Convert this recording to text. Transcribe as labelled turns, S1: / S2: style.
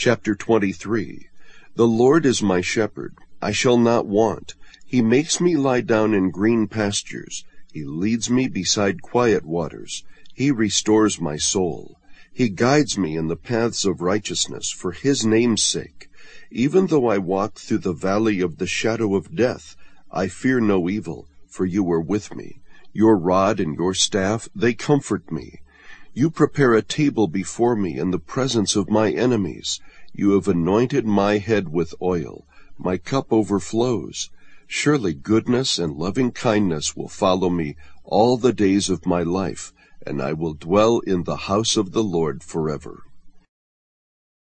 S1: Chapter 23. The Lord is my shepherd, I shall not want. He makes me lie down in green pastures. He leads me beside quiet waters. He restores my soul. He guides me in the paths of righteousness for his name's sake. Even though I walk through the valley of the shadow of death, I fear no evil, for you are with me. Your rod and your staff, they comfort me. You prepare a table before me in the presence of my enemies. You have anointed my head with oil. My cup overflows. Surely goodness and loving kindness will follow me all the days of my life, and I will dwell in the house of the Lord forever.